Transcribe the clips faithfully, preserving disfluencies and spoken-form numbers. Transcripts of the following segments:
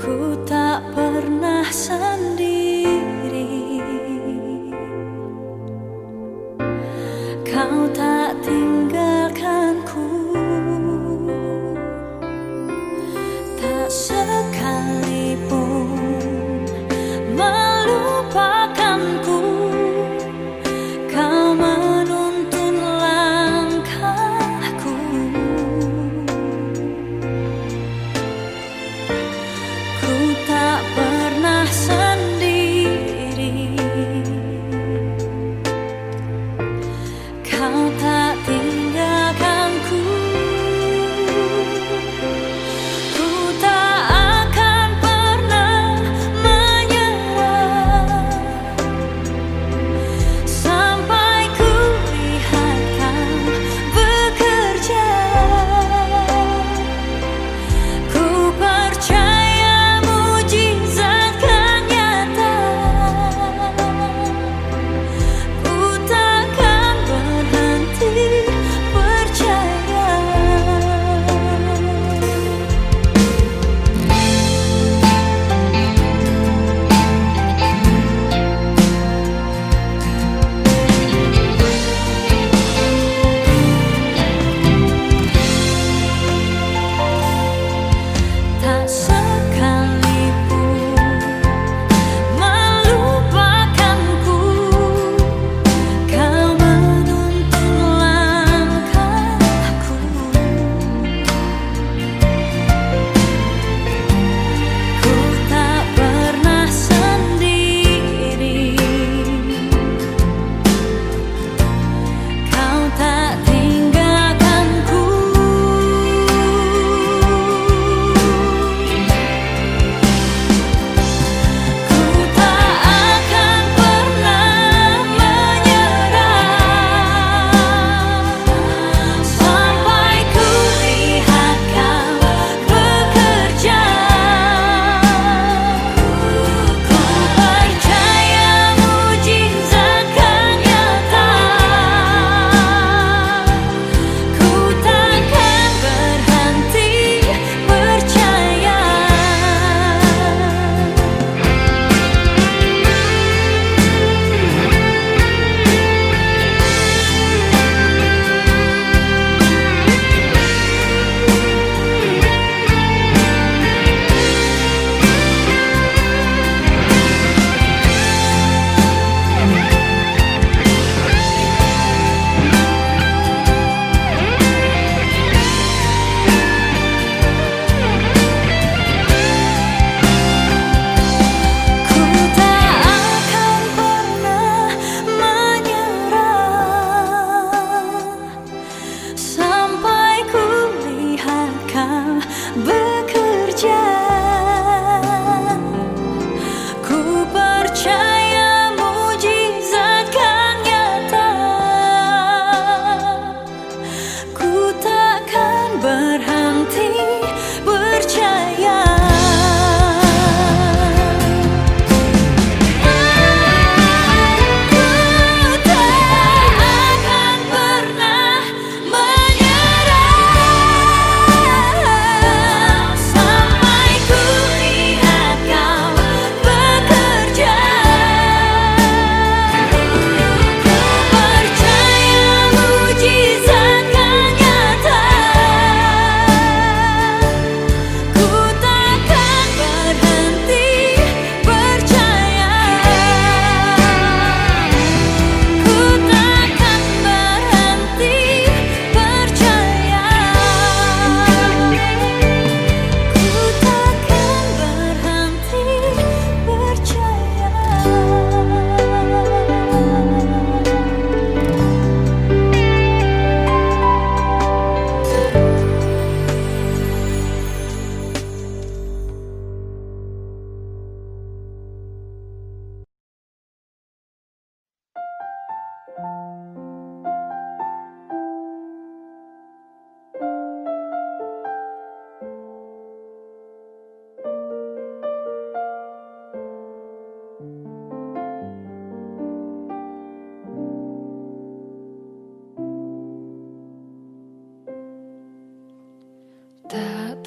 Ku tak pernah sendiri, kau tak tinggalkanku, tak sekalipun melupakanku. Kau menuntun langkahku, ku tak pernah sendiri, kau tak tinggalkanku. Ku tak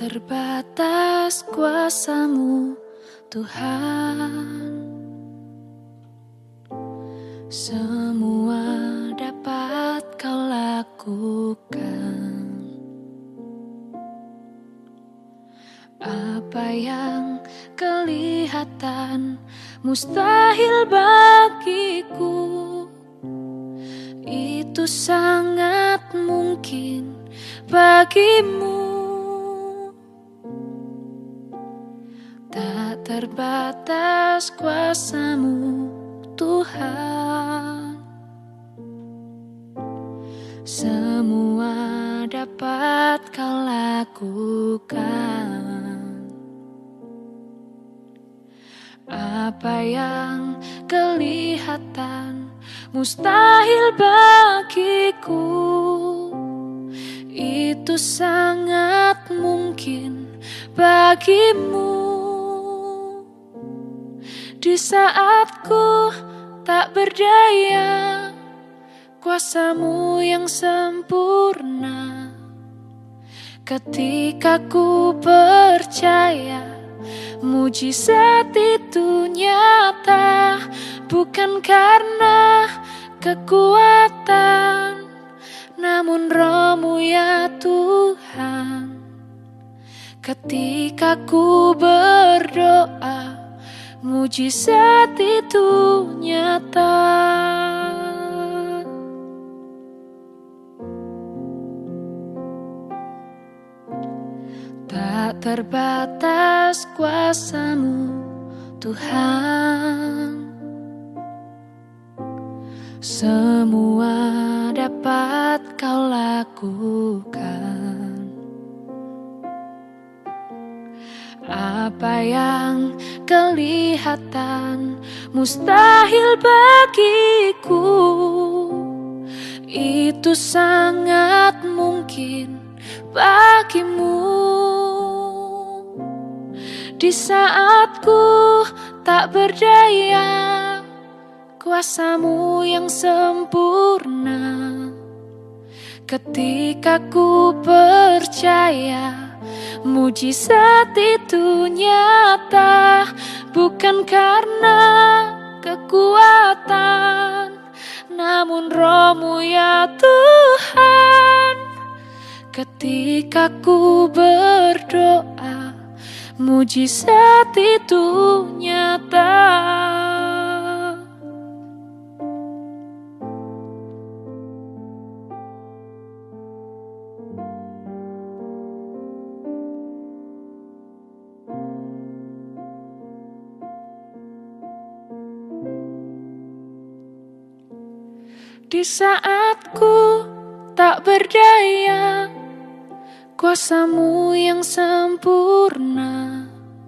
terbatas kuasa-Mu Tuhan. Semua dapat Kau lakukan. Apa yang kelihatan mustahil bagiku, itu sangat mungkin bagimu. Tak terbatas kuasa-Mu Tuhan. Semua dapat Kau lakukan. Apa yang kelihatan mustahil bagiku, itu sangat mungkin bagimu. Di saat ku tak berdaya, kuasa-Mu yang sempurna. Ketika ku percaya, mujizat itu nyata, bukan karena kekuatan, namun Roh-Mu ya Tuhan. Ketika ku berdoa, mujizat itu nyata. Tak terbatas kuasa-Mu Tuhan. Semua dapat Kau lakukan. Apa yang kelihatan mustahil bagiku, itu sangat mungkin bagimu. Di saat ku tak berdaya, kuasa-Mu yang sempurna. Ketika ku percaya, mujizat itu nyata, bukan karena kekuatan, namun Roh-Mu ya Tuhan. Ketika ku berdoa, mujizat itu nyata. Di saat ku tak berdaya, kuasa-Mu yang sempurna.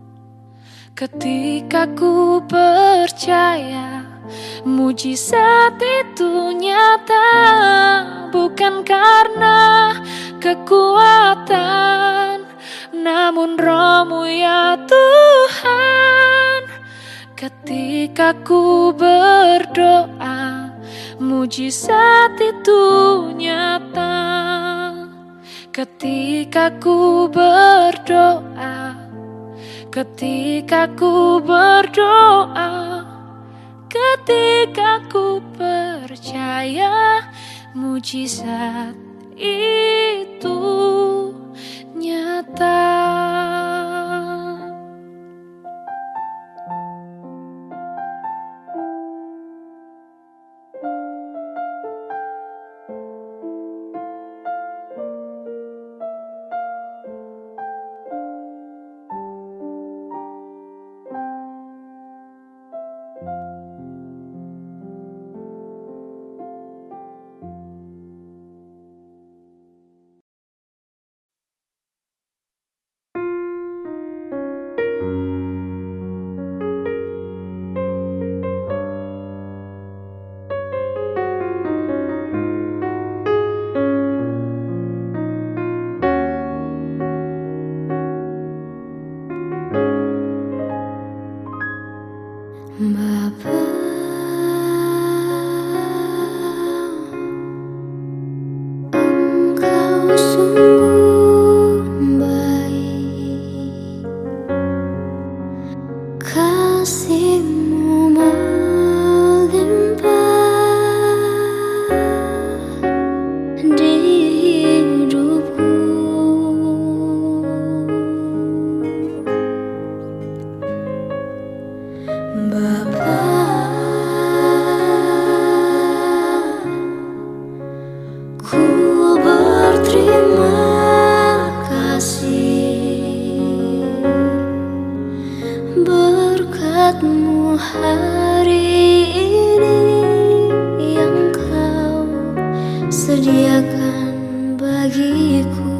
Ketika ku percaya, mujizat itu nyata, bukan karena kekuatan, namun Roh-Mu ya Tuhan. Ketika ku berdoa, mujizat itu nyata. Ketika ku berdoa, ketika ku berdoa, ketika ku percaya, mujizat itu nyata. Bapa, Engkau sungguh baik. kasihmu melimpah di hidupku. Bapa, ku berterima kasih berkat-Mu hari ini yang Kau sediakan bagiku.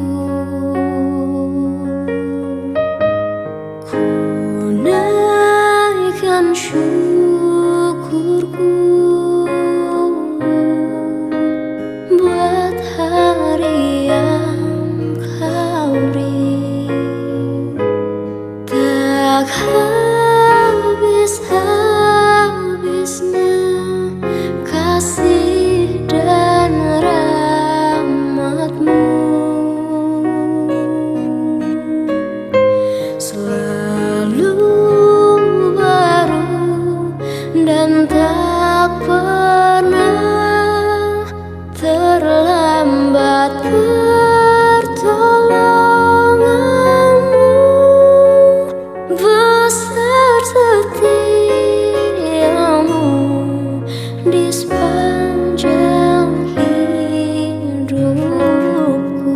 Ku naikkan syukurku buat hari yang Kau beri. Tak habis-habisnya kasih dan rahmat-Mu, selalu baru dan tak pernah terlambat. Pertolongan-Mu besar, setia-Mu di sepanjang hidupku.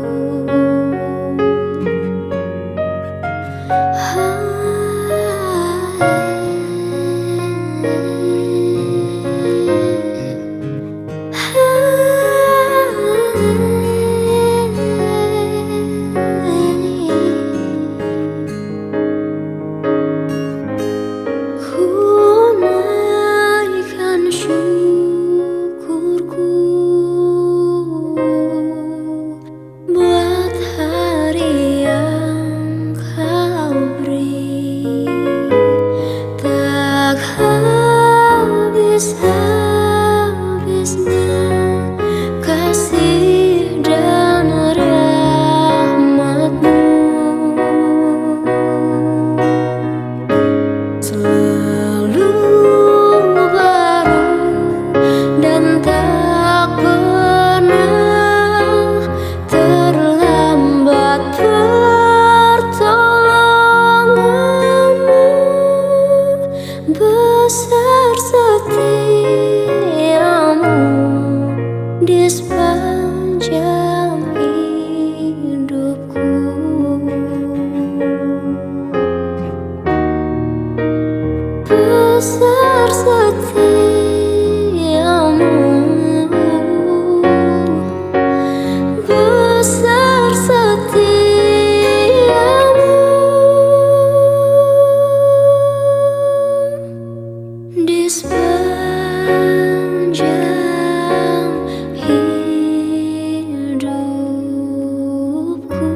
Besar, setia-Mu di sepanjang hidupku. Besar, setia-Mu, besar, setia-Mu di sepanjang hidupku.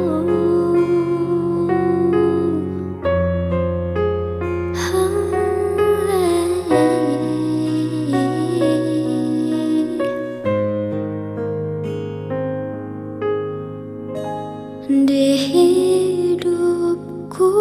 Di hidupku.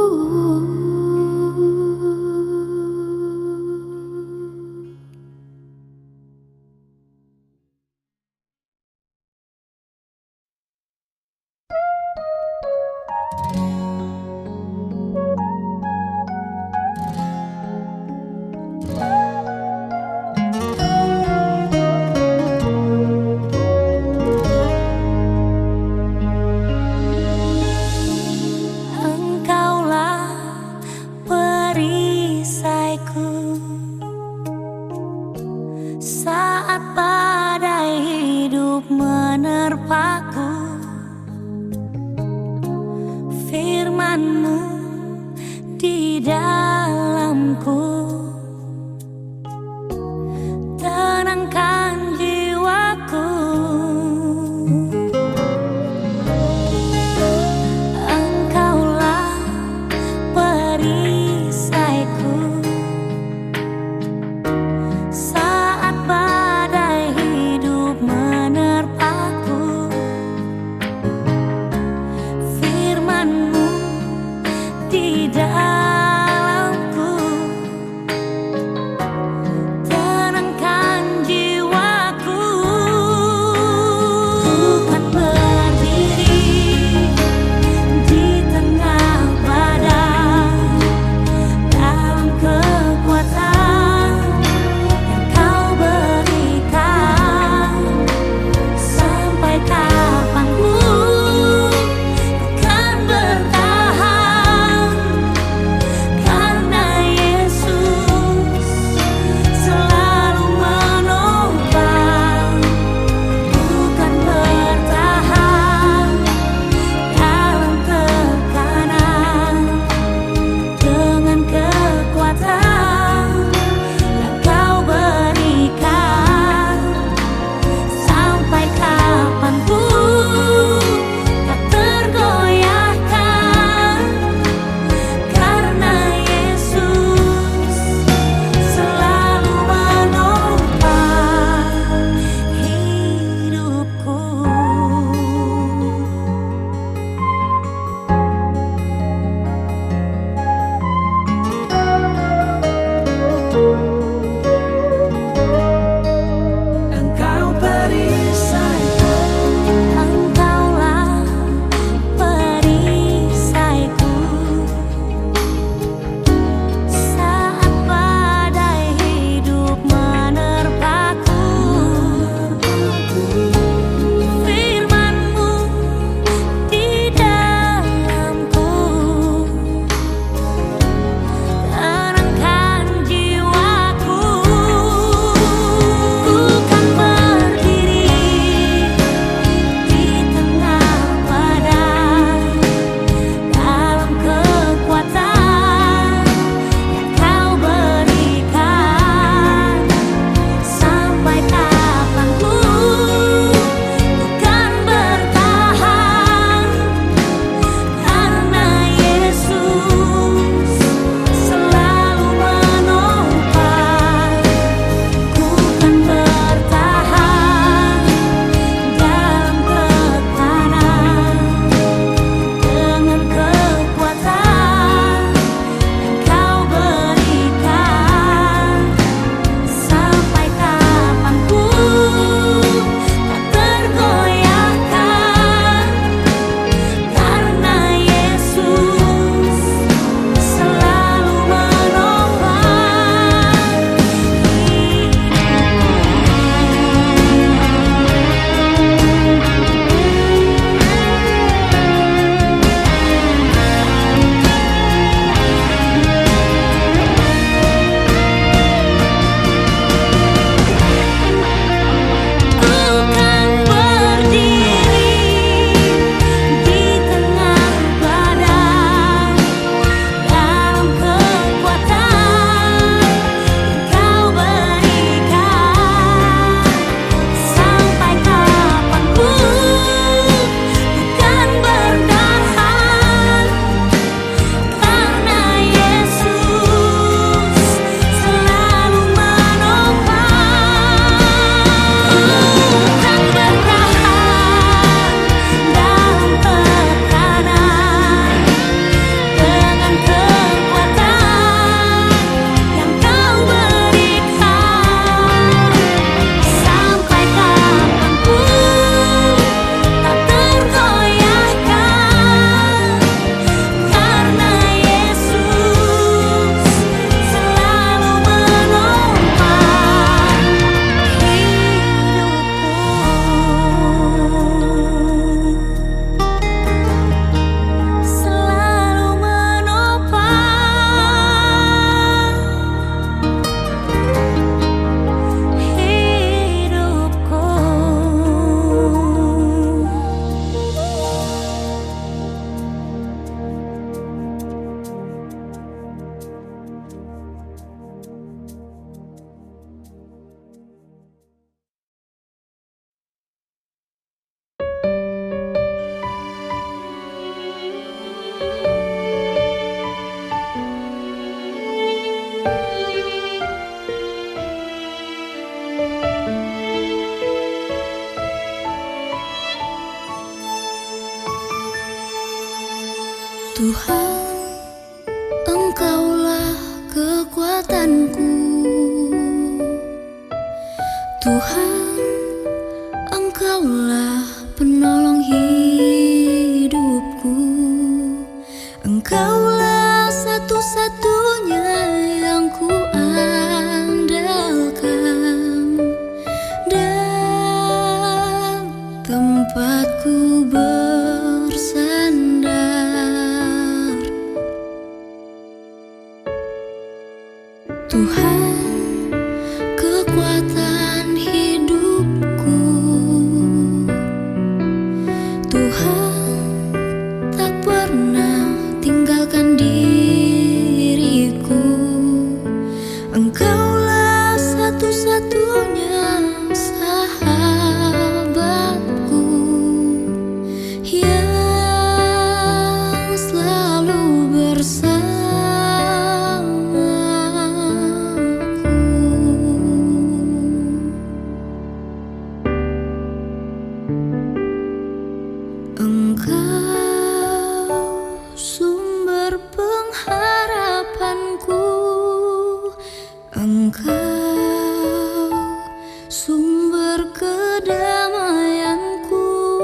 Saat badai hidup menerpaku, firman-Mu di dalamku tenangkan jiwaku. Engkaulah perisaiku saat badai hidup menerpaku, firman-Mu di dalam Tuhan, Engkaulah kekuatanku. Tuhan, Engkaulah penolong hidupku. Engkaulah satu-satunya yang ku andalkan dan tempatku bersandar. Tuhan, kekuatan hidupku. Tuhan, tak pernah tinggalkan diriku. Engkaulah satu-satunya sahabatku yang selalu bersama. Engkau sumber pengharapanku. Engkau sumber kedamaianku.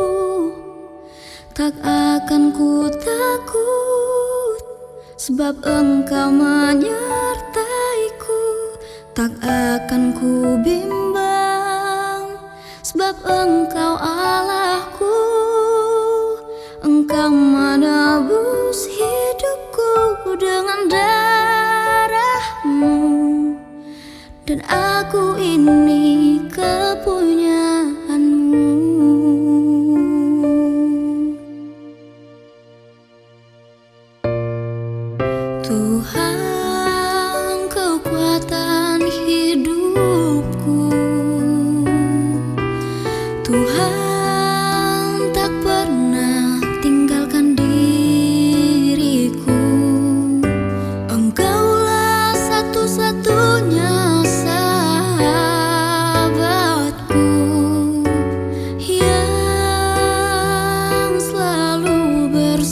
Tak akan ku takut, sebab Engkau menyertaiku. Tak akan ku bimbang, sebab Engkau Allahku. Engkau menebus hidupku dengan darah-Mu, dan aku ini kepunyaan-Mu. Tuhan, kekuatan hidupku. Tuhan, tak pernah tinggalkan diriku. Engkaulah satu-satunya sahabatku yang selalu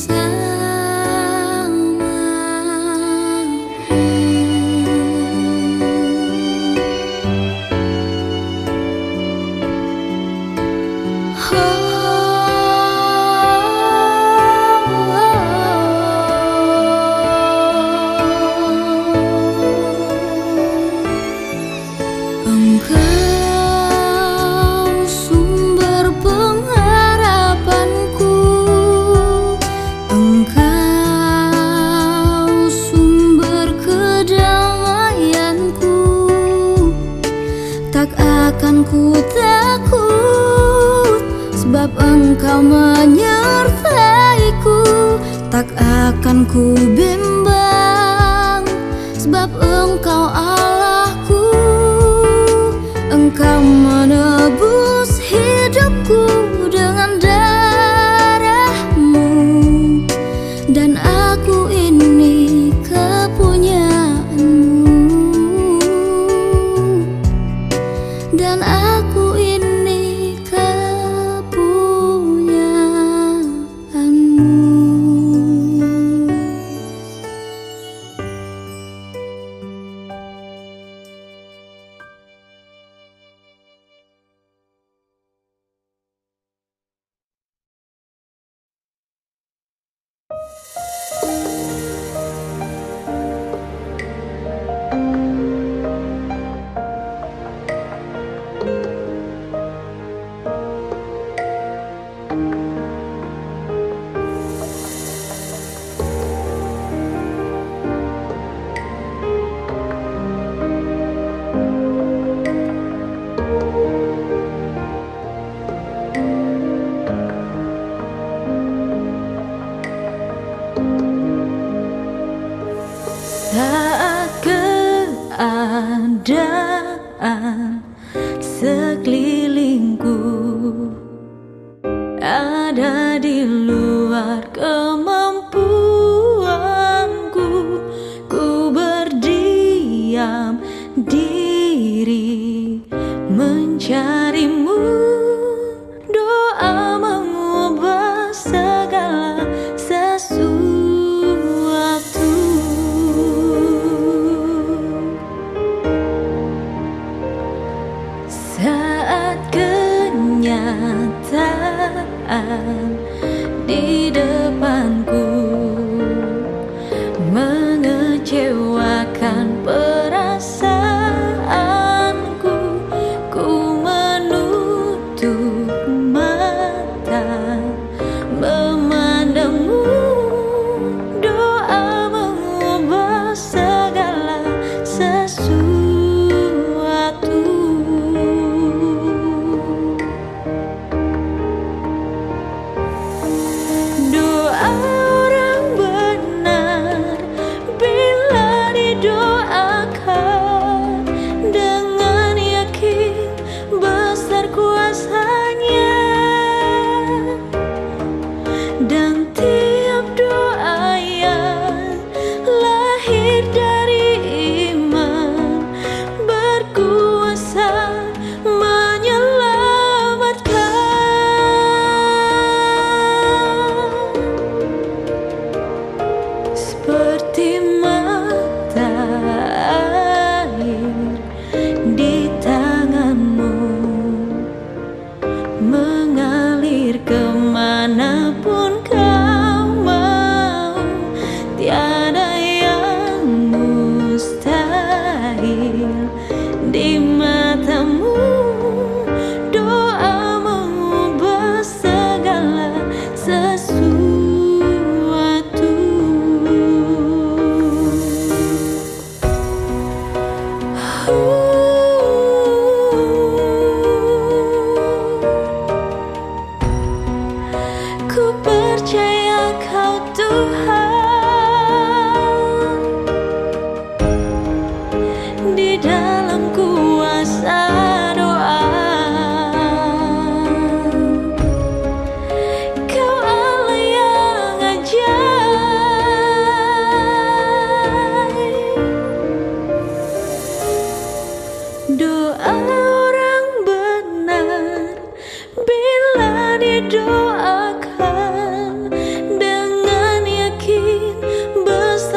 Engkau sumber pengharapanku. Engkau sumber kedamaianku. Tak akan ku takut, sebab Engkau menyertaiku. Tak akan ku bimbang, sebab Engkau Allahku. Engkau menebus hidupku dengan darah-Mu, dan aku ini kepunyaan-Mu, dan aku ini kepunyaan-Mu. Saat keadaan sekelilingku ada di luar kemampuanku, ku berdiri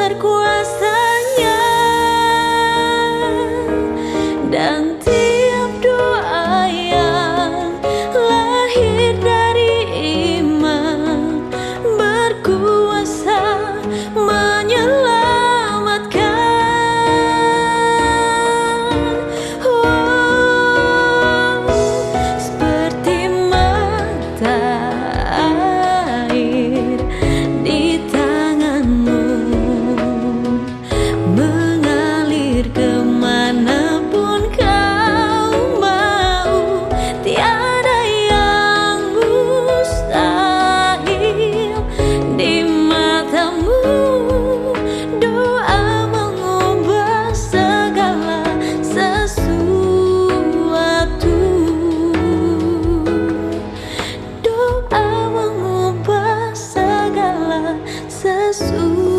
berkuasanya, dan tiap doa yang lahir dari iman berkuasa menyelamatkan. Oh, seperti mata air di tanganmu, mengalir kemanapun kau mau. Tiada yang mustahil di matamu. Doa mengubah segala sesuatu. Doa mengubah segala sesuatu.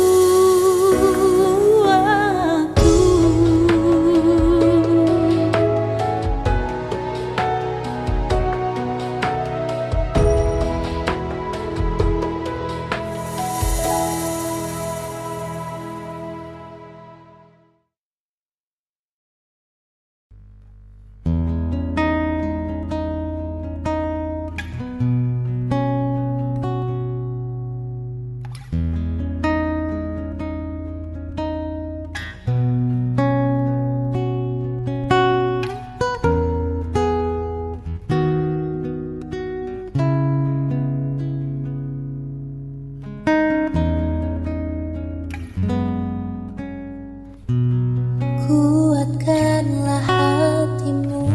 Kuatkanlah hatimu,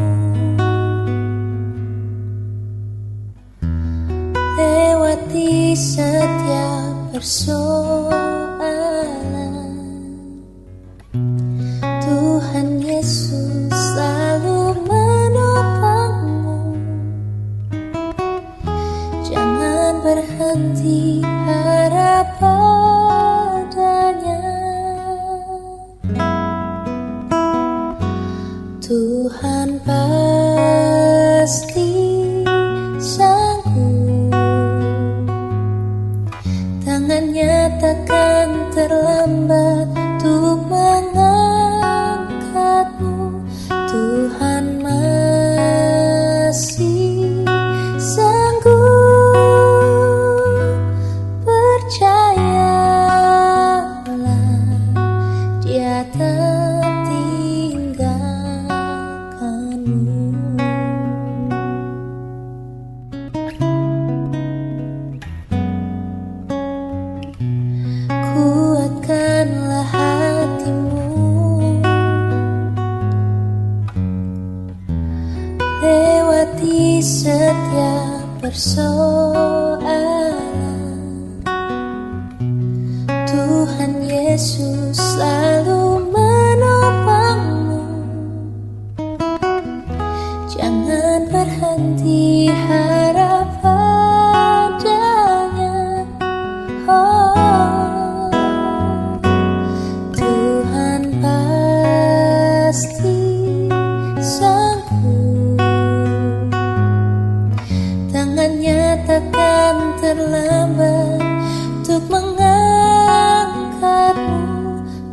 lewati setiap persoalan. Tuhan Yesus selalu menopangmu. Jangan berhenti harap padanya. Tuhan pasti sanggup, tangannya takkan terlambat untuk mengangkatmu. Tuhan masih sanggup, percayalah, Dia tak tinggalkanmu. Kuatkanlah hatimu, lewati setiap persoalan. Tuhan Yesus selalu menopangmu. Jangan berhenti harap padanya. Oh, Tuhan pasti sanggup, tangannya takkan terlambat untuk mengangkatmu.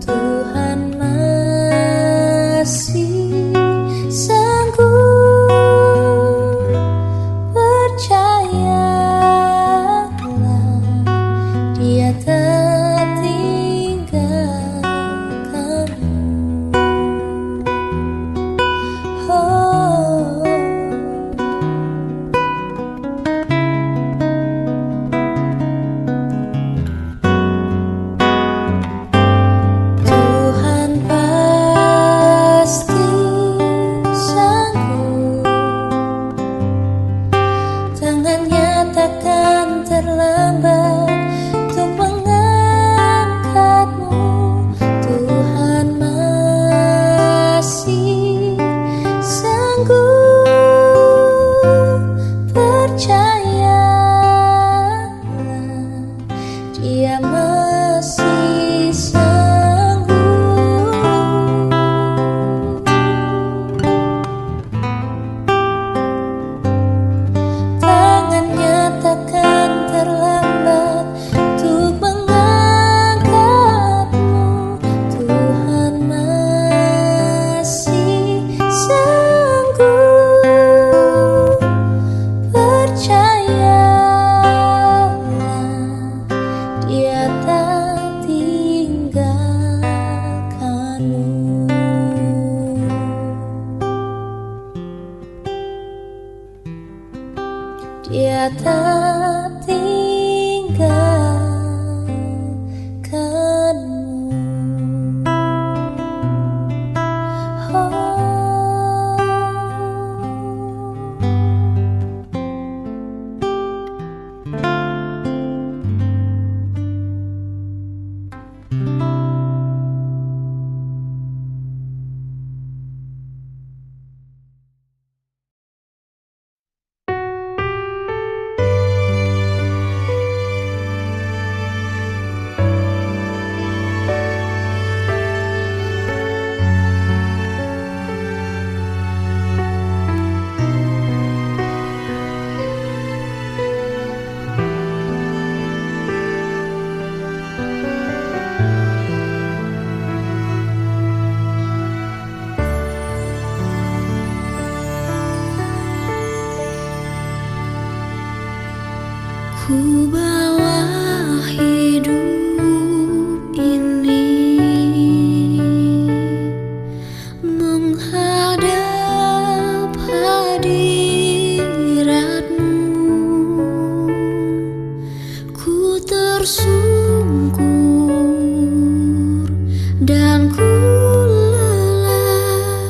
dan ku lelah.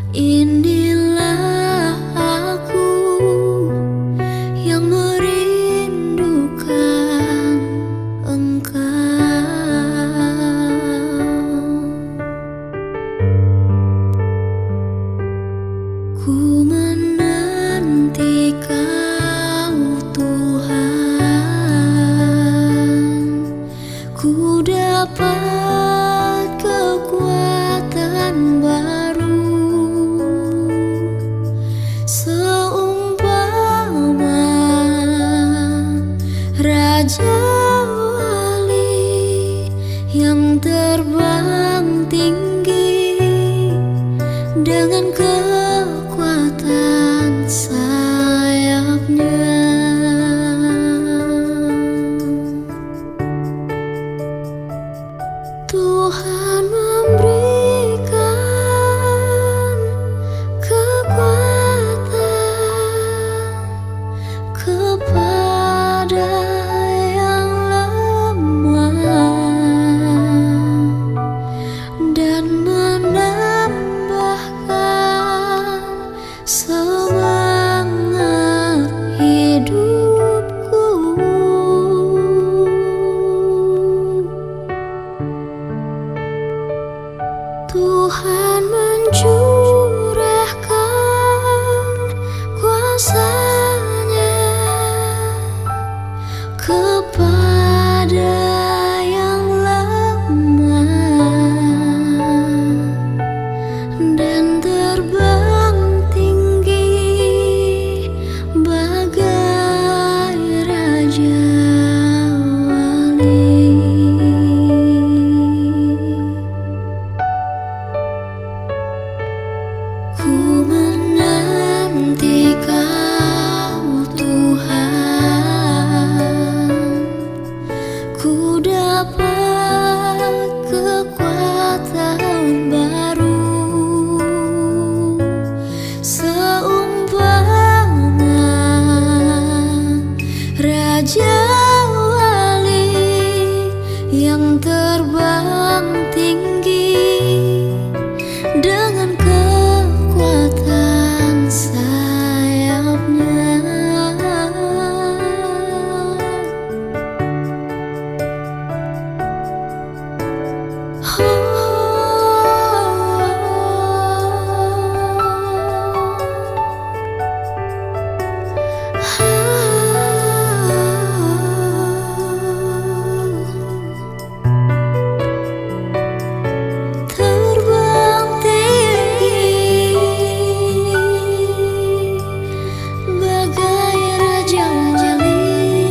Inilah aku yang merindukan Engkau. Ku menanti Kau Tuhan, ku dapat kekuatan baru, seumpama Raja Wali yang terbang tinggi dengan kekuatan sayapnya. Tuhan memberikan kekuatan kepada yang lemah dan menambahkan semangat hidupku. Tuhan mencurahkan kuasa-Nya kepada yang lemah dan terbang tinggi bagai Raja Wali. Ku menanti Kau Tuhan, ku dapat kekuatan baru, seumpama Raja Wali yang terbang tinggi dengan kekuatan sayapnya. Terbang tinggi bagai Raja Wali.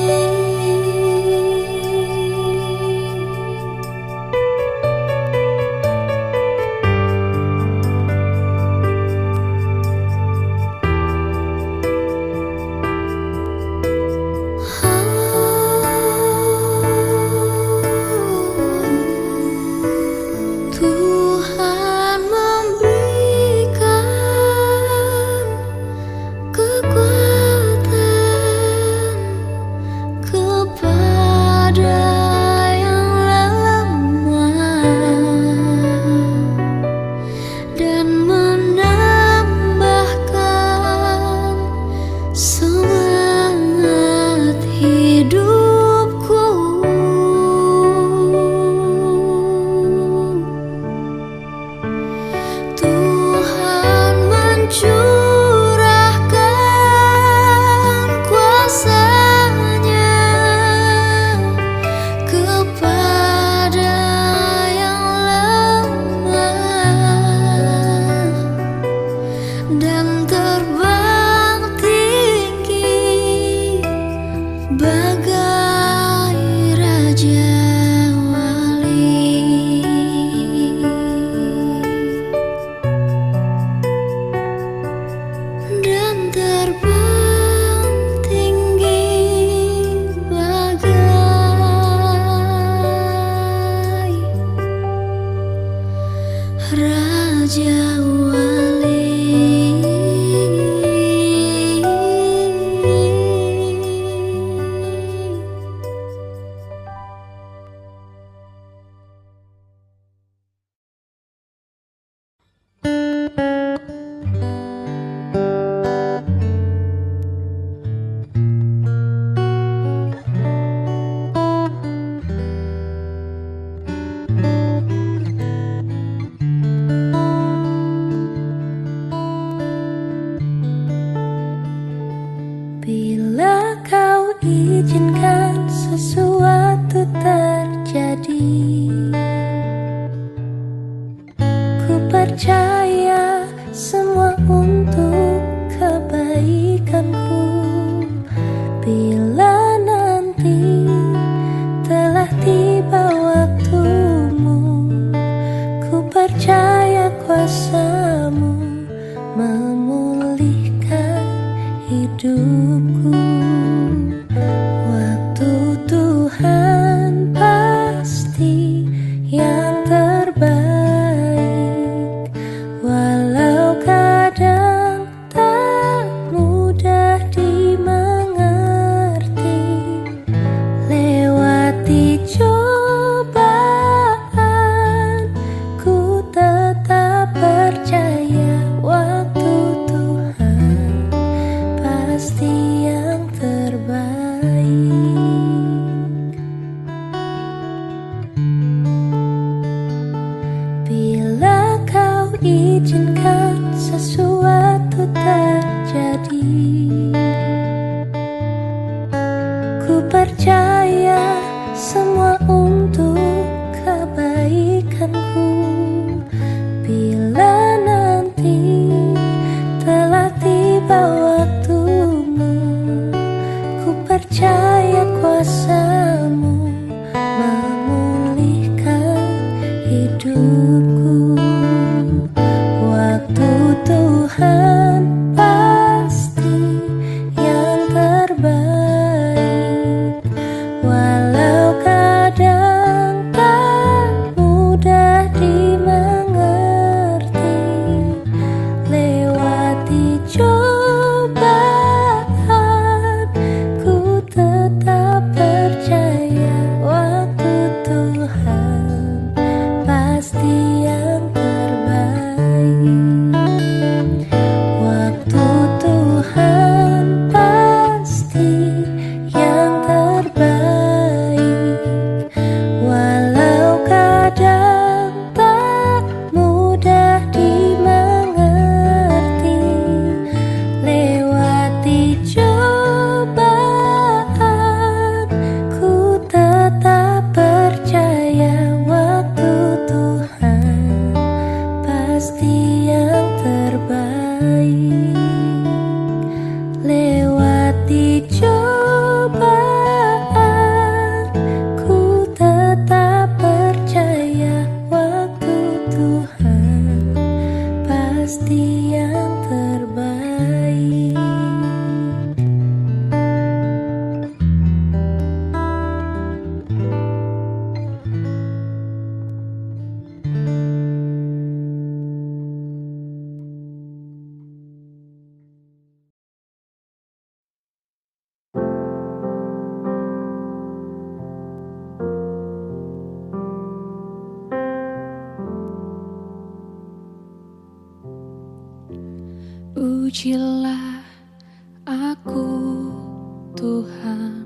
Tuhan memberikan kekuatan kepada yang lemah dan menambahkan semangat hidupku. Tuhan mencurahkan kuasa-Nya kepada yang lemah dan terbang tinggi bagai Raja Wali. Dan terbang tinggi bagai Raja percaya semua untuk kebaikanku. Bila nanti telah tiba waktumu, ku percaya kuasamu memulihkan hidupku. Waktu Tuhan pasti yang terbaik, walau kadang tak mudah dimengerti. Lewati cobaan, ku tetap percaya waktu Tuhan pasti yang terbaik. Bila kau izinkan sesuatu terjadi, ku percaya semua untuk kebaikanku. Bila nanti telah tiba waktumu, ku percaya kuasamu memulihkan hidupku. Waktu Tuhan pasti yang terbaik, walau kadang tak mudah dimengerti. Lewati cobaan, ku tetap percaya waktu Tuhan pasti yang terbaik. Waktu Tuhan pasti yang terbaik, walau kadang tak mudah dimengerti. Lewati cobaan, ku tetap percaya waktu Tuhan pasti yang terbaik. Lewati cobaan, ku tetap percaya waktu Tuhan pasti yang terbaik. Ujilah aku, Tuhan.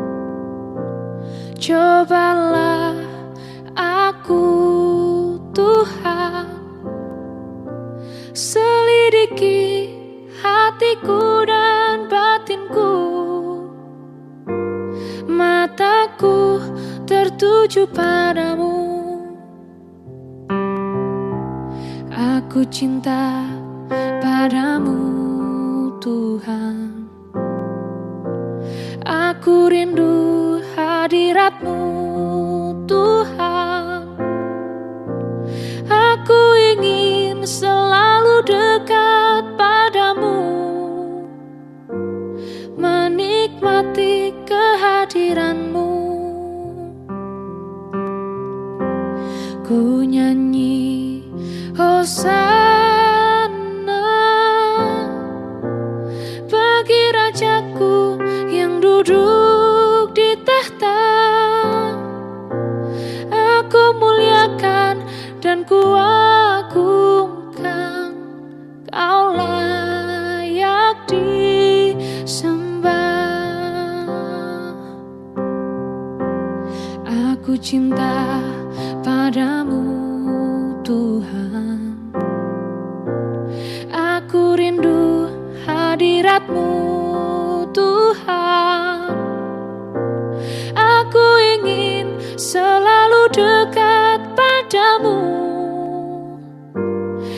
Cobalah aku, Tuhan. Selidiki hatiku dan batinku. Mataku tertuju padamu. Aku cinta padamu, Tuhan. Aku rindu hadirat-Mu, Tuhan. Aku ingin selalu dekat padamu, menikmati kehadiran-Mu. Ku nyanyi Hosana bagi Rajaku yang duduk di tahta. Aku muliakan dan ku agungkan, Kau layak disembah. Aku cinta padamu, Tuhan. Aku rindu hadirat-Mu, Tuhan. Aku ingin selalu dekat padamu,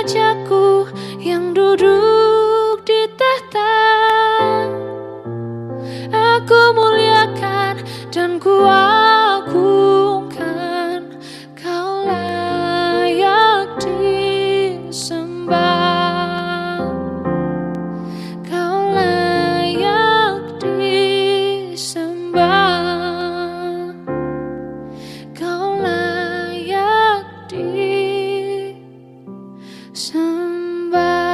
Rajaku yang duduk di tahta. Aku muliakan dan kuagungkan, Kau layak disembah, Kau layak disembah, Kau layak disembah.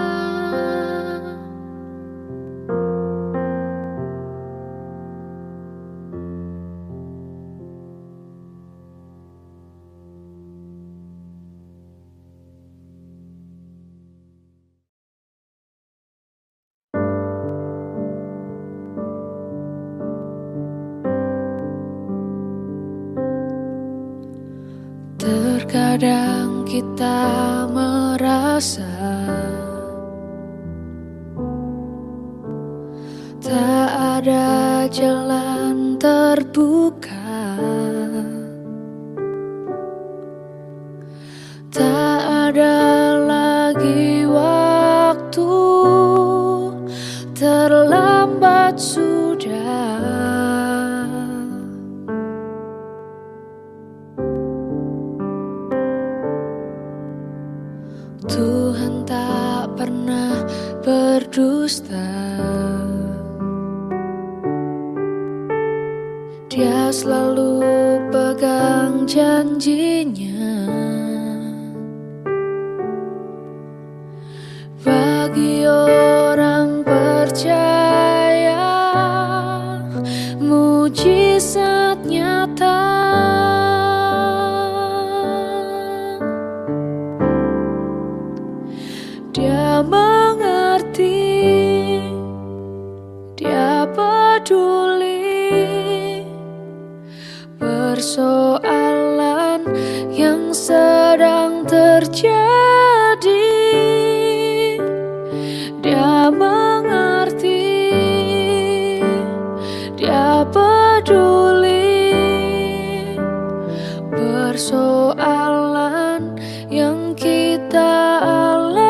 Terkadang kita merasa tak ada jalan terbuka, tak ada lagi waktu, terlambat sudah. Tuhan tak pernah berdusta, Dia selalu pegang janjinya. Bagi orang percaya, mujizat nyata. Dia mengerti, Dia peduli persoalan yang sedang terjadi. Dia mengerti, Dia peduli persoalan yang kita alami.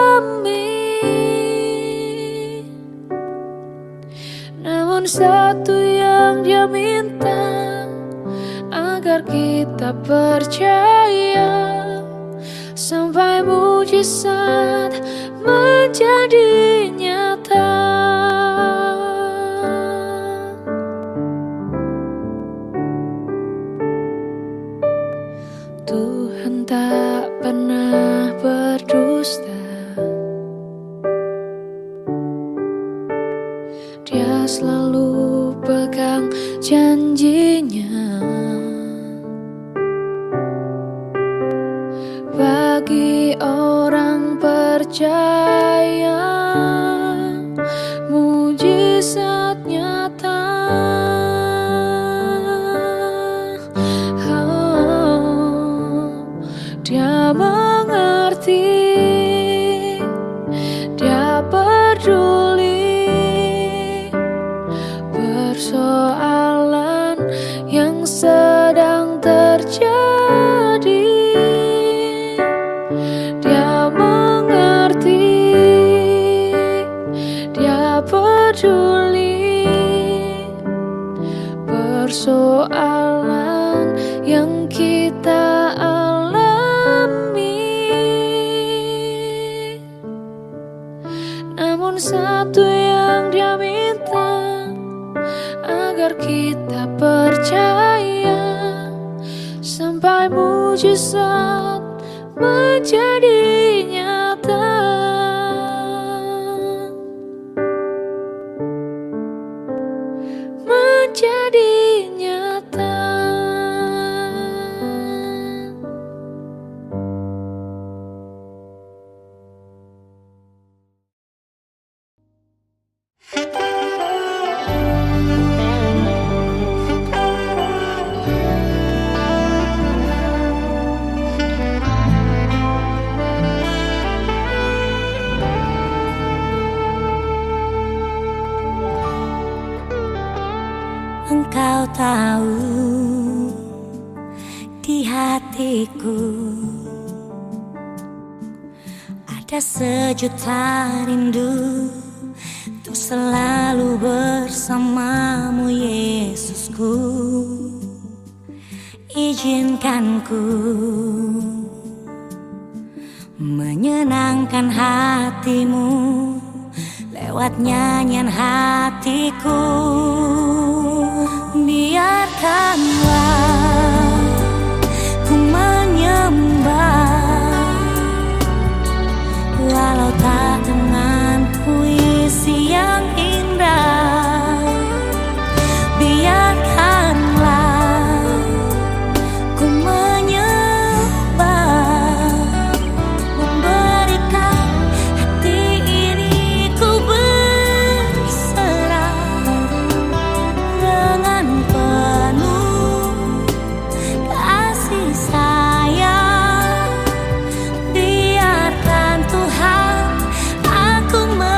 Namun satu yang Dia minta, agar kita percaya sampai mujizat menjadi nyata. Tuhan tak pernah berdusta, Dia selalu pegang janjinya. Bagi orang percaya, mujizat nyata. Oh, Dia mengerti, Dia peduli persoalan yang sedang terjadi. Dia mengerti, Dia peduli persoalan yang kita alami. Namun satu yang Dia minta, agar kita percaya sampai mujizat menjadi nyata. Menjadi nyata. Engkau tahu di hatiku Ada sejuta rindu untuk selalu bersamamu, Yesusku. Izinkan ku menyenangkan hatimu lewat nyanyian hatiku. Biarkanlah ku menyembah, walau tak dengan puisi yang indah. Biarkanlah ku menyembah, memberikan hati ini ku berserah dengan penuh kasih sayang. Biarkan Tuhan aku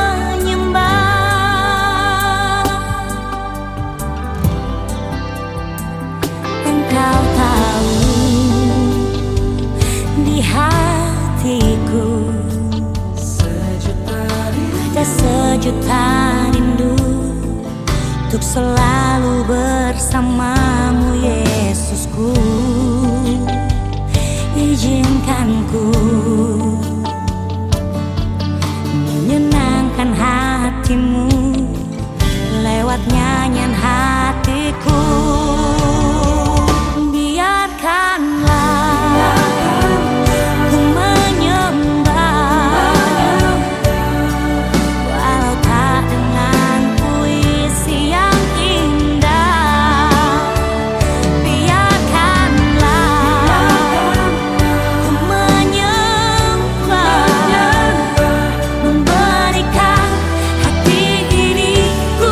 menyembah. Engkau tahu di hatiku ada sejuta rindu untuk selalu bersamamu, Yesusku. Izinkan ku menyenangkan hatimu lewat nyanyian hatiku. Biarkanlah ku menyembah, walau tak dengan puisi yang indah. Biarkanlah ku menyembah, memberikan hati ini ku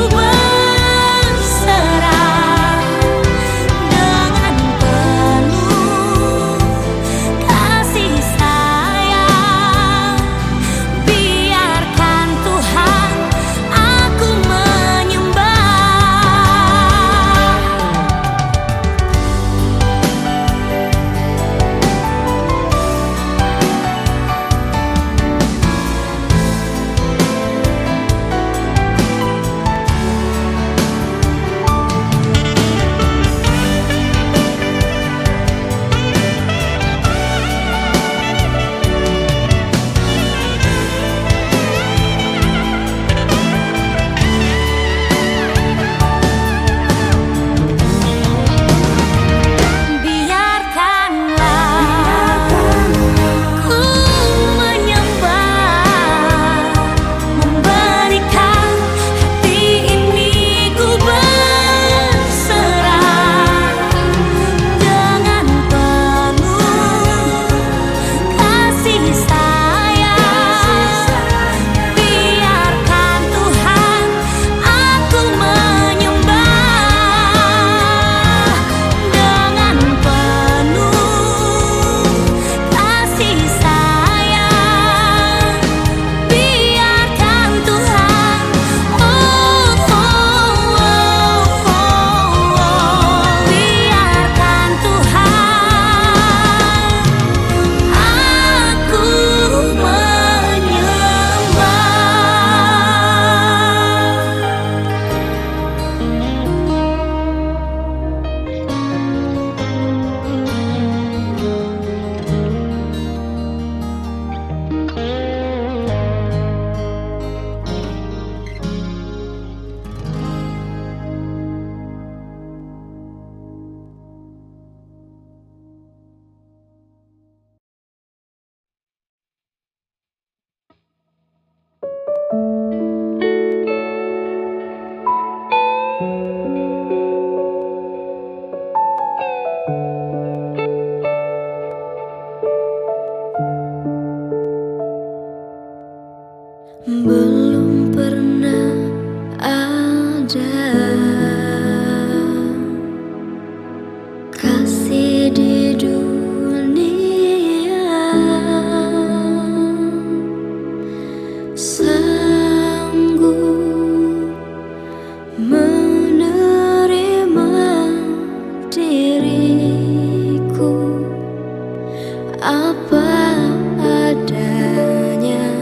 berserah dengan penuh kasih sayang. Biarkan Tuhan aku menyembah. Biarkanlah ku menyembah, memberikan hati ini ku berserah dengan penuh kasih sayang. Biarkan Tuhan aku menyembah dengan penuh kasih sayang. Biarkan Tuhan, oh, oh, oh, oh, biarkan Tuhan aku belum pernah ada kasih di dunia sanggup menerima diriku apa adanya.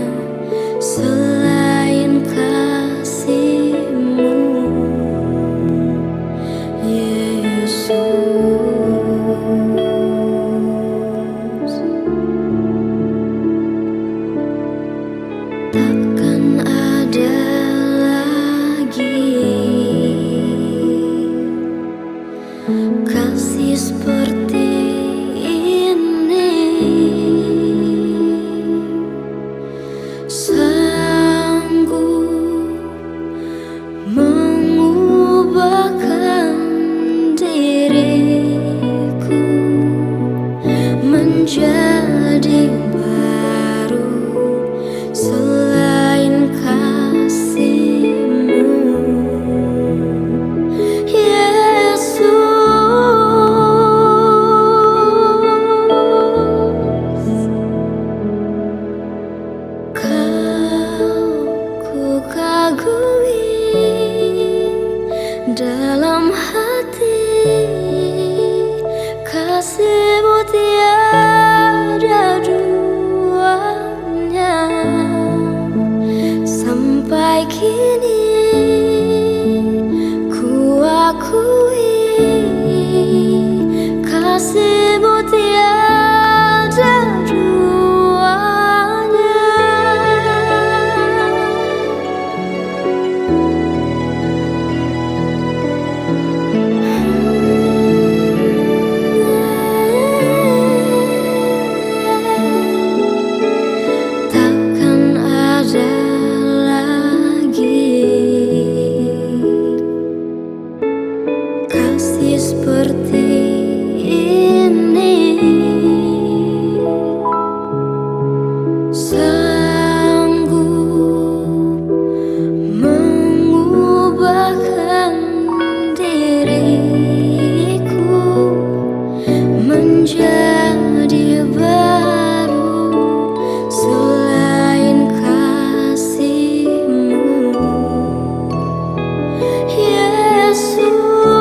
Sampai kini ku akui kasihmu tiada duanya. Takkan ada lagi kasih seperti ini, sanggup mengubahkan diriku menjadi baru selain kasihmu, Yesus.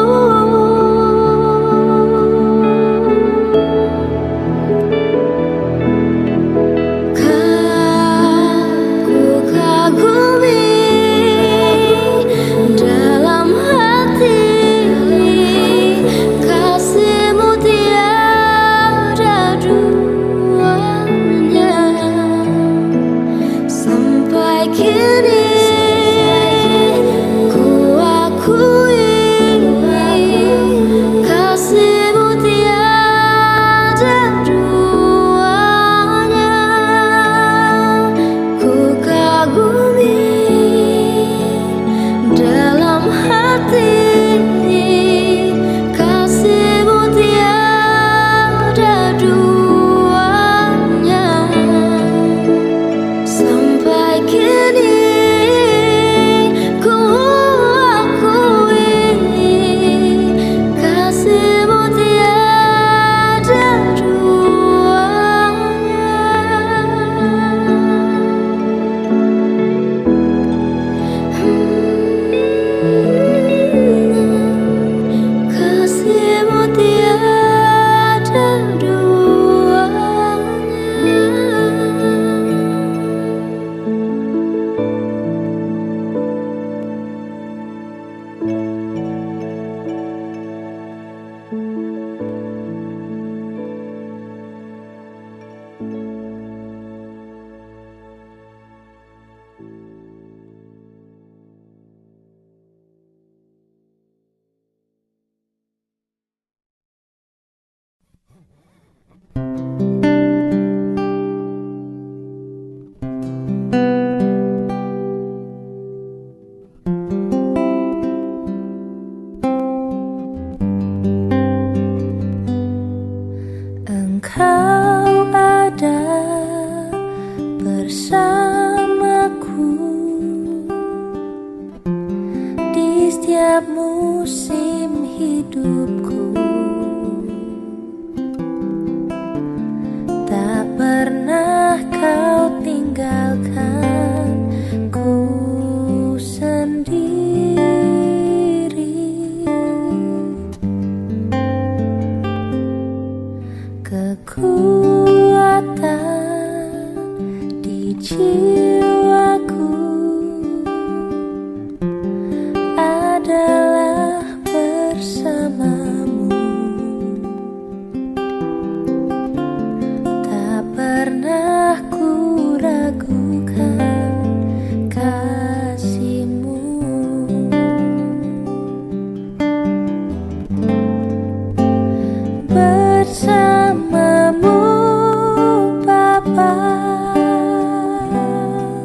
Engkau ada bersamaku di setiap musim hidupku. Tak pernah kau tinggalkan ku sendiri. Kekuatan di jiwaku adalah bersamamu. Tak pernah ku ragukan kasihmu. Bersamamu Bapa,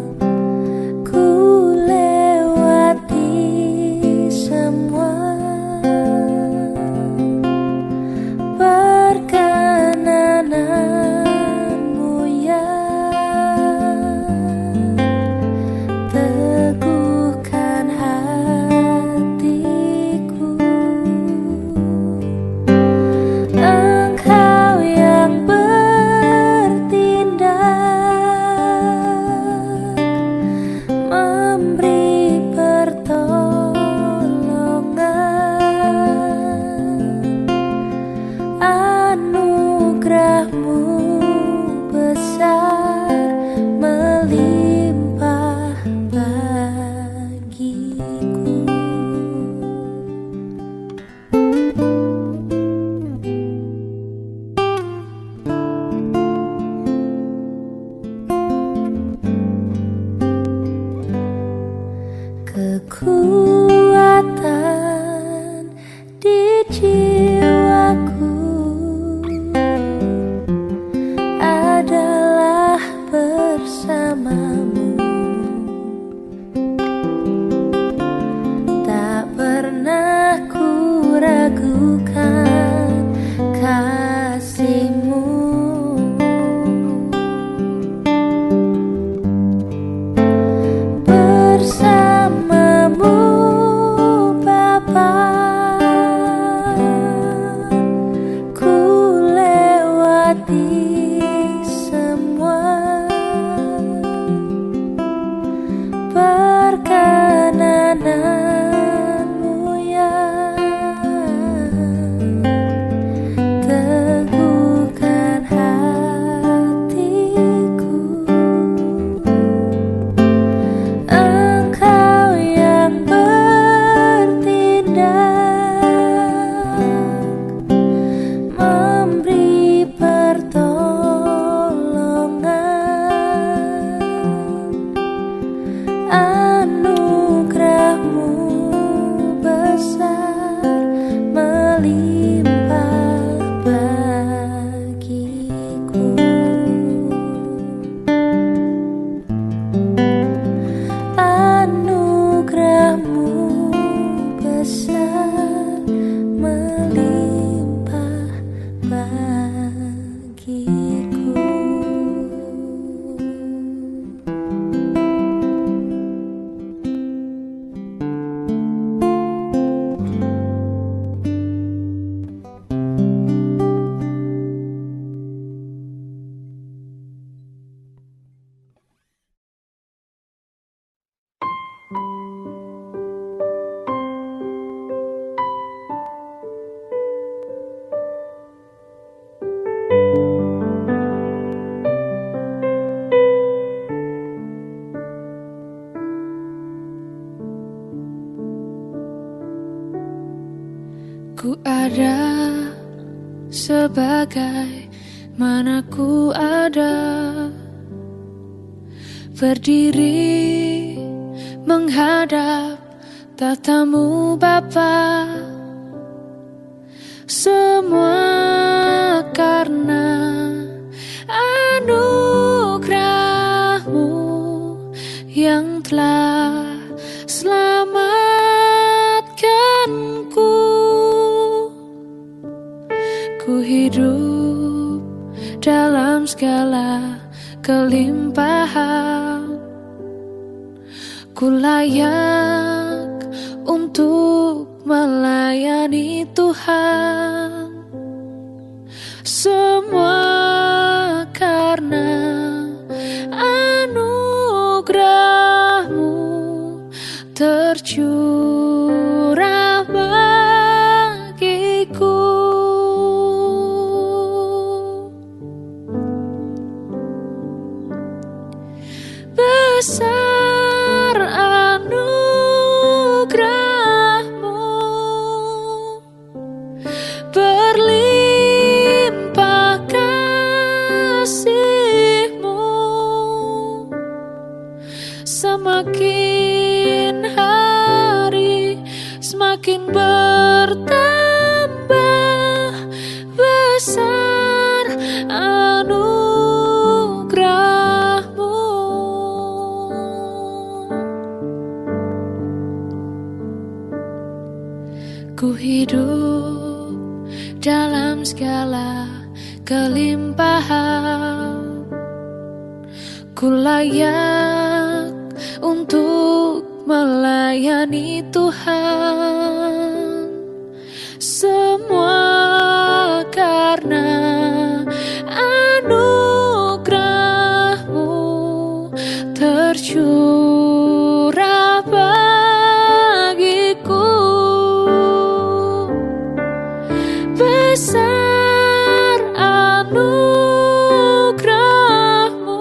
Ku ada sebagai mana ku ada, berdiri menghadap tatamu Bapa. Semua karena anugerah-Mu yang telah selamatkanku. Ku hidup dalam segala kelimpahan, ku layak untuk melayani Tuhan. Semua karena anugerah-Mu tercurah bagiku. Besar anugerah-Mu, berlimpah kasih-Mu, semakin hari semakin bertambah besar anugerah-Mu. Ku hidup dalam segala kelimpahan, ku layak untuk melayani Tuhan. Semua karena anugerah-Mu tercurah bagiku. Besar anugerah-Mu,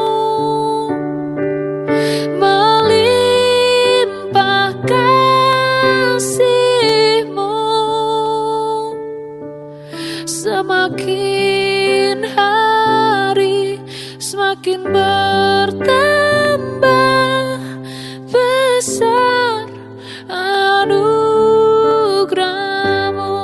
melimpah kasih-Mu, semakin hari semakin bertambah besar anugerah-Mu.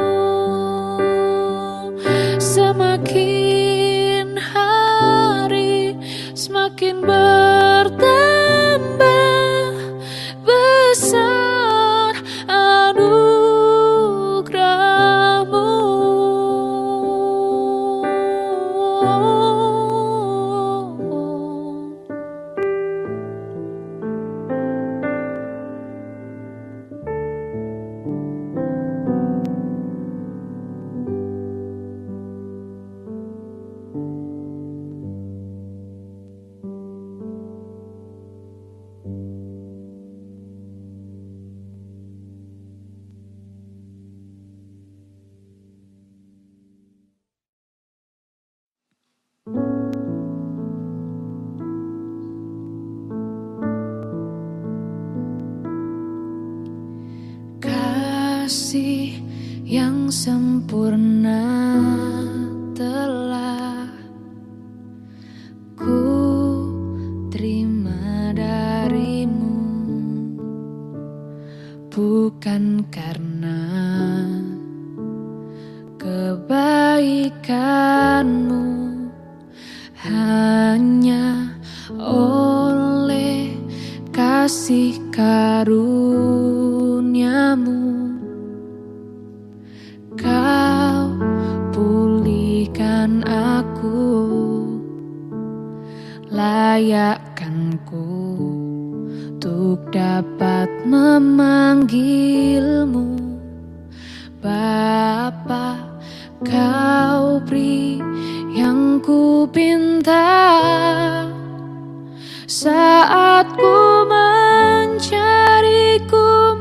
Semakin hari semakin bertambah besar anugerah-Mu. Kasih yang sempurna telah ku terima dari-Mu, bukan karena kebaikan-Mu, hanya oleh kasih karunia-Mu Kau pulihkan aku, layakkanku untuk dapat memanggil-Mu Bapa. Kau beri yang ku pinta saat ku mencari, ku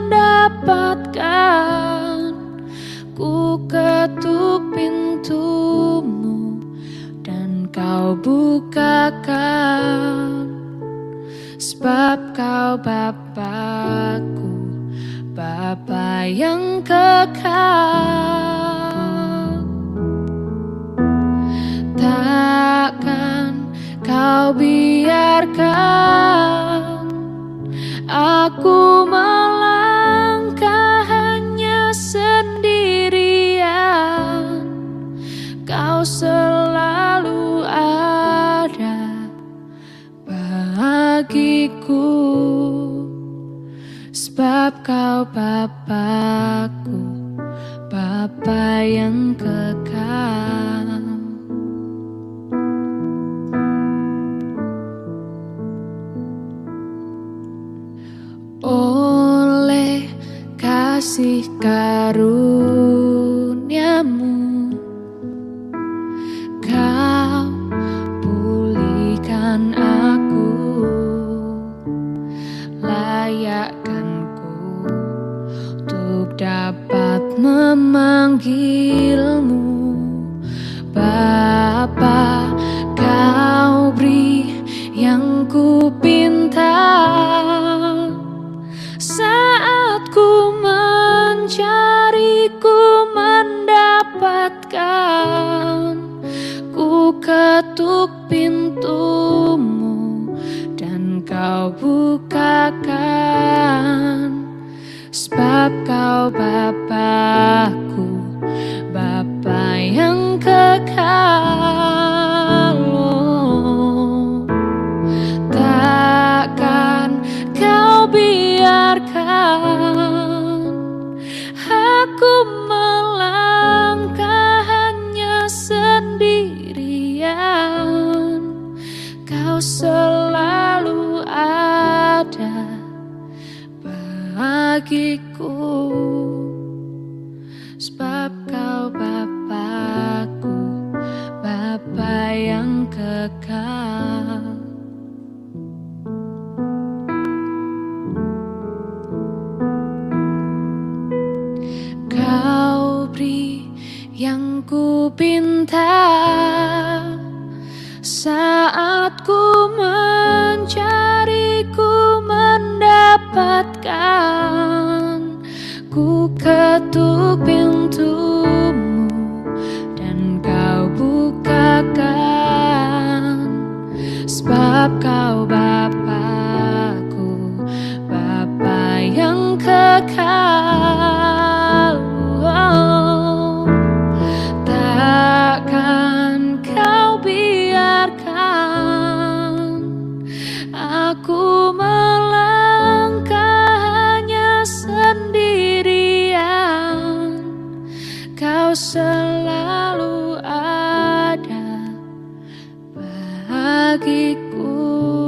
mendapatkan. Ku ketuk pintu-Mu dan Kau bukakan, sebab Kau Bapa-Ku, Bapa yang kekal. Takkan kau biarkan aku melangkah hanya sendirian. Kau selalu ada bagiku, sebab kau Bapakku, Bapa yang kekal. Oleh kasih karuniamu, kau pulihkan aku, layakkan ku untuk dapat memanggilmu Bapa. Kau beri yang ku pinta saat ku mencari, ku mendapatkan. Ku ketuk pintumu dan kau bukakan, sebab kau Bapakku, Bapa yang kekal. Oh, takkan kau biarkan aku melangkah hanya sendirian. Kau selalu ada bagiku, sebab kau Bapakku, Bapa yang kekal. Kau beri yang ku pinta saat ku mencari, ku mendapatkan. Ku ketuk pintumu dan kau bukakan, sebab kau Bapakku, Bapa yang kekal. Oh, takkan kau biarkan aku melangkah hanya sendirian. Kau selalu ada bagiku,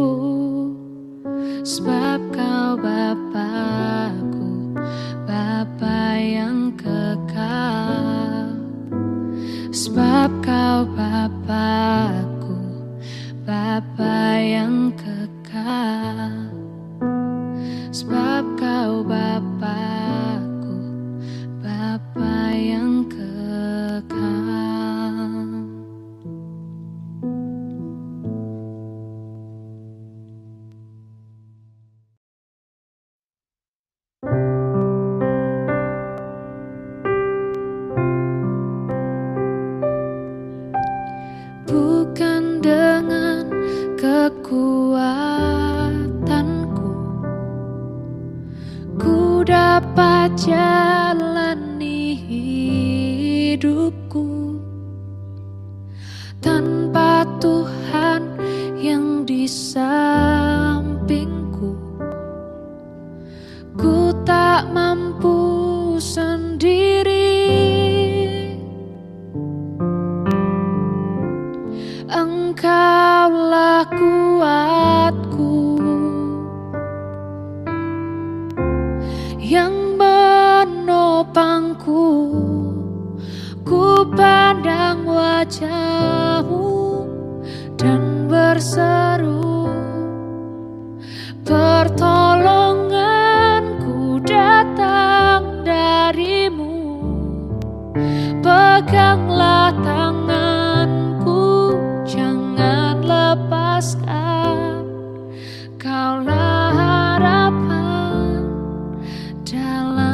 sebab kau Bapakku, Bapa yang kekal. Sebab kau Bapakku, Bapa yang kekal. Sebab kau Bapakku, Bapa yang kekal. Bukan dengan kekuatanku ku dapat jalani hidupku, tanpa Tuhan yang di sampingku. Ku tak mampu sendiri. Engkaulah kuatku yang menopangku. Ku pandang wajah-Mu dan berseru, pertolonganku datang dari-Mu. Peganglah tanganku, jangan lepaskan. Kaulah harapan dalam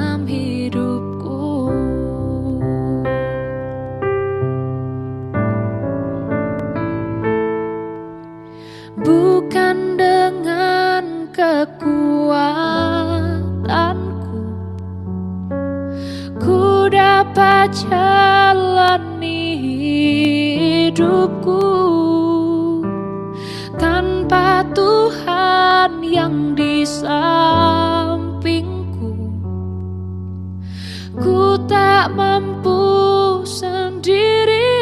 yang di sampingku. Ku tak mampu sendiri,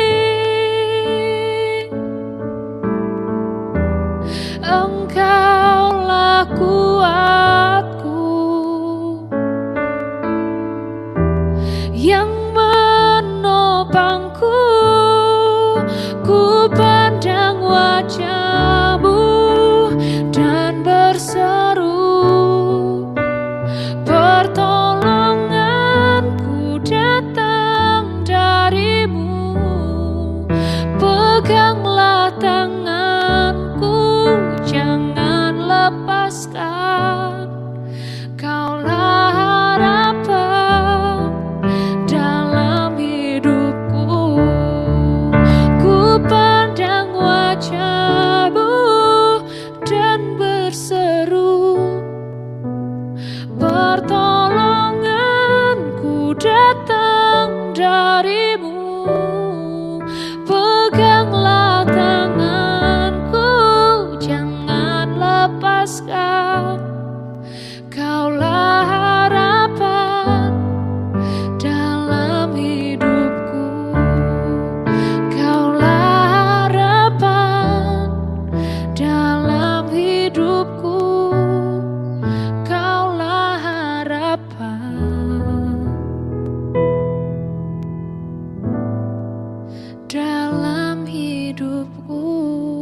Engkaulah kuatku yang menopangku. Ku pandang wajah-Mu dan berseru, pertolonganku datang dari-Mu. Peganglah tanganku, jangan lepaskan. Kaulah harapan dalam hidupku. Ku pandang wajah-Mu dan berseru, pertolonganku datang dari-Mu. Peganglah tanganku, jangan lepaskan. Kaulah harapan dalam hidupku. Kaulah harapan dalam hidupku. Kaulah harapan dalam hidupku.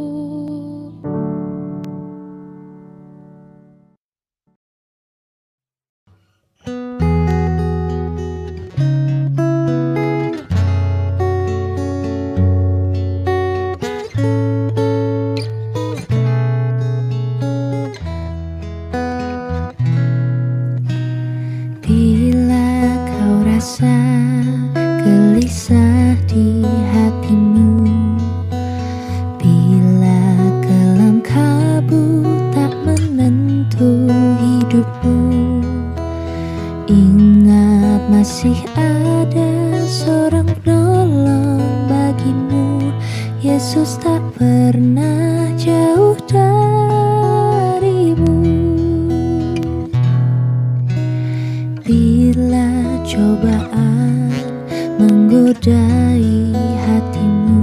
Bila kau rasa gelisah di hatimu, bila kelam kabut tak menentu hidupmu, ingat masih ada seorang penolong bagimu. Yesus tak pernah jauh darimu. Bila cobaan menggodai hatimu,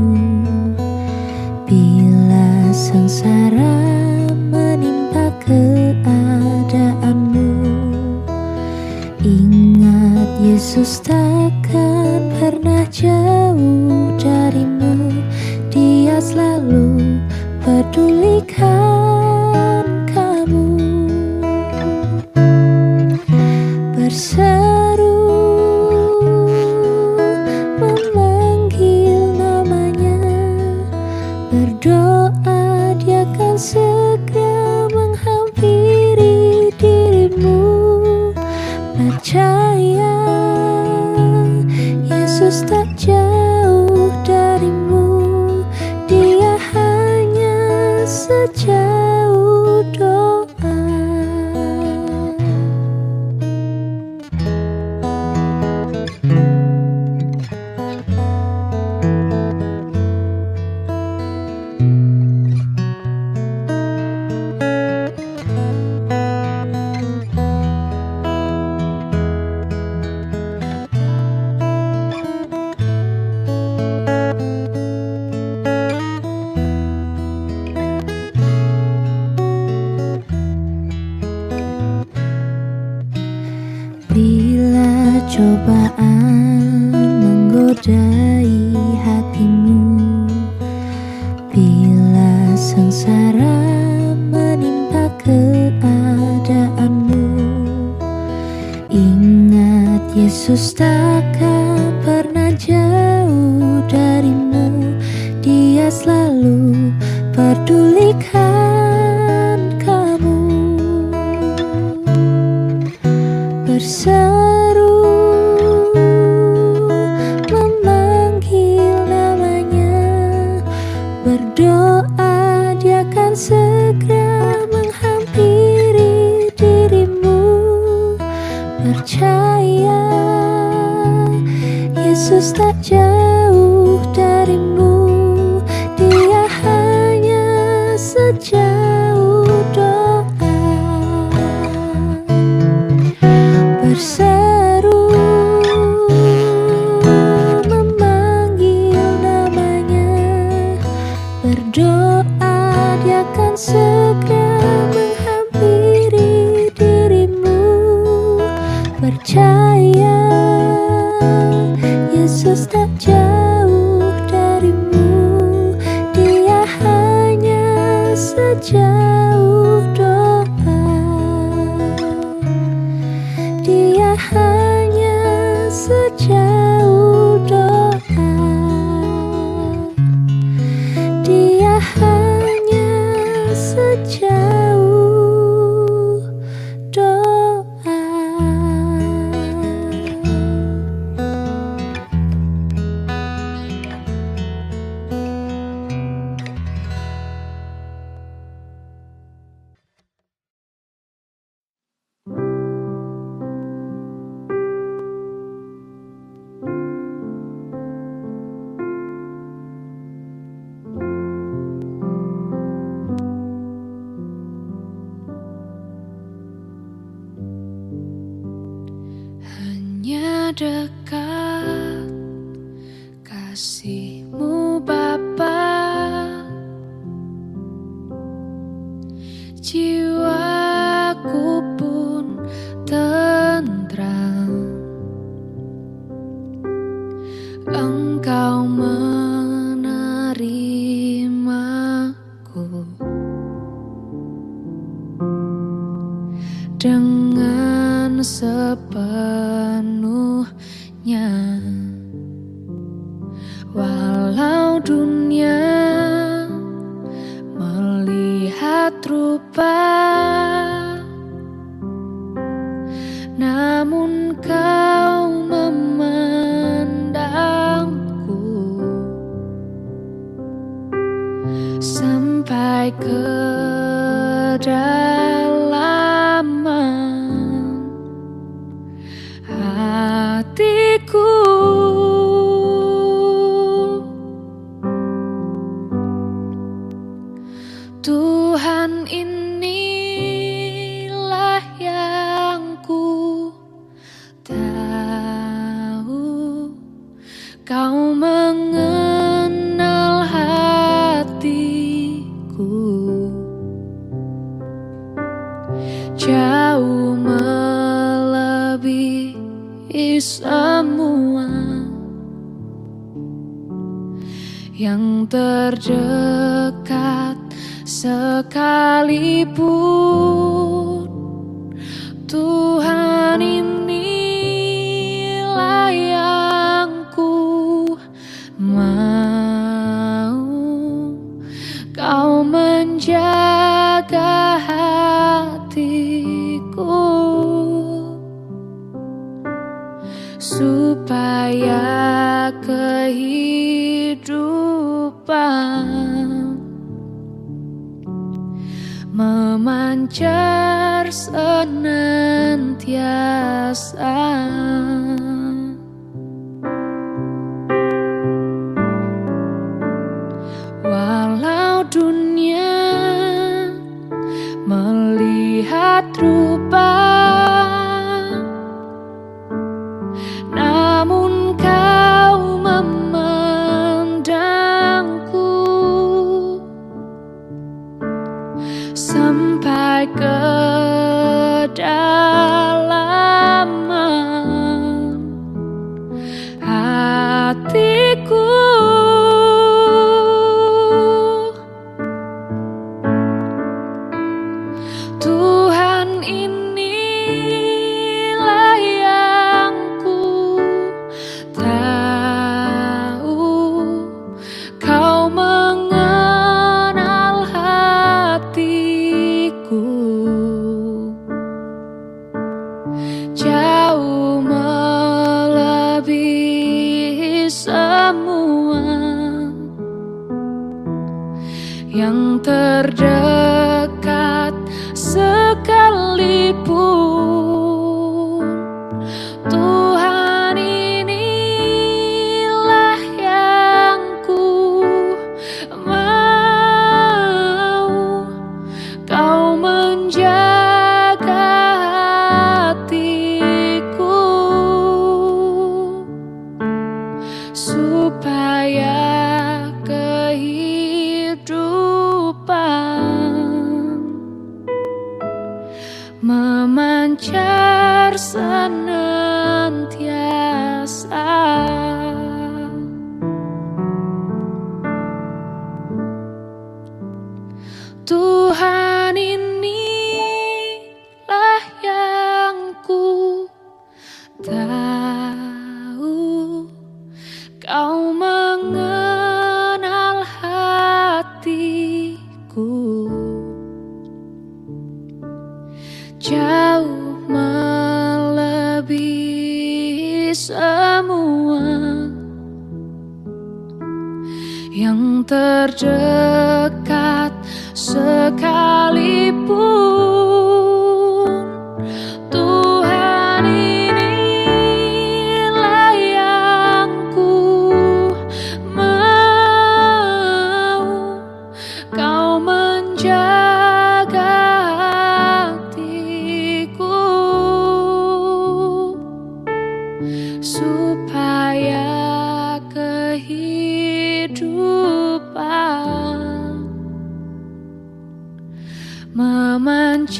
bila sengsara menimpa keadaanmu, ingat Yesus takkan pernah jauh darimu. Dia selalu pedulikan kamu. Berseru, memanggil namanya, berdoa, Dia akan segera menghampiri dirimu. Percaya, Yesus tak jauh darimu. Dia hanya sejauh doa. Bila cobaan menggodai hatimu, bila sengsara menimpa keadaanmu, ingat Yesus takkan pernah jauh darimu. Dia selalu pedulikan kamu. Berseru, memanggil namanya, berdoa, Dia akan segera menghampiri dirimu. Percaya, Yesus tak jauh darimu. Dia hanya sejauh dekat kasih-Mu Bapa, jiwaku pun tentram. Engkau menerimaku dengan sepenuhnya, walau dunia melihat rupa, namun Kau memandangku sampai ke kedalaman hatiku. Tuhan, inilah yang ku tahu, Kau mengenal hatiku jauh melebihi semua yang terdekat sekalipun. Tuhan, inilah yang ku mau, Kau menjaga hatiku supaya kehidupan memancar senantiasa. Walau dunia melihat rupa, namun Kau memandangku sampai ke kedalaman hatiku. Tuhan, inilah yang ku tahu, Kau mengenal hatiku jauh melebihi semua yang terdekat sekalipun. Tuhan, inilah yang ku mau, Kau menjaga hatiku supaya kehidupan memancar senantiasa. Tuhan, inilah yang ku tahu, Kau mengenal hatiku jauh melebihi semua yang terdekat sekalipun. Tuhan, inilah yang ku mau, Kau menjaga hatiku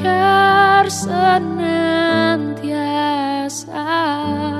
lancar senantiasa.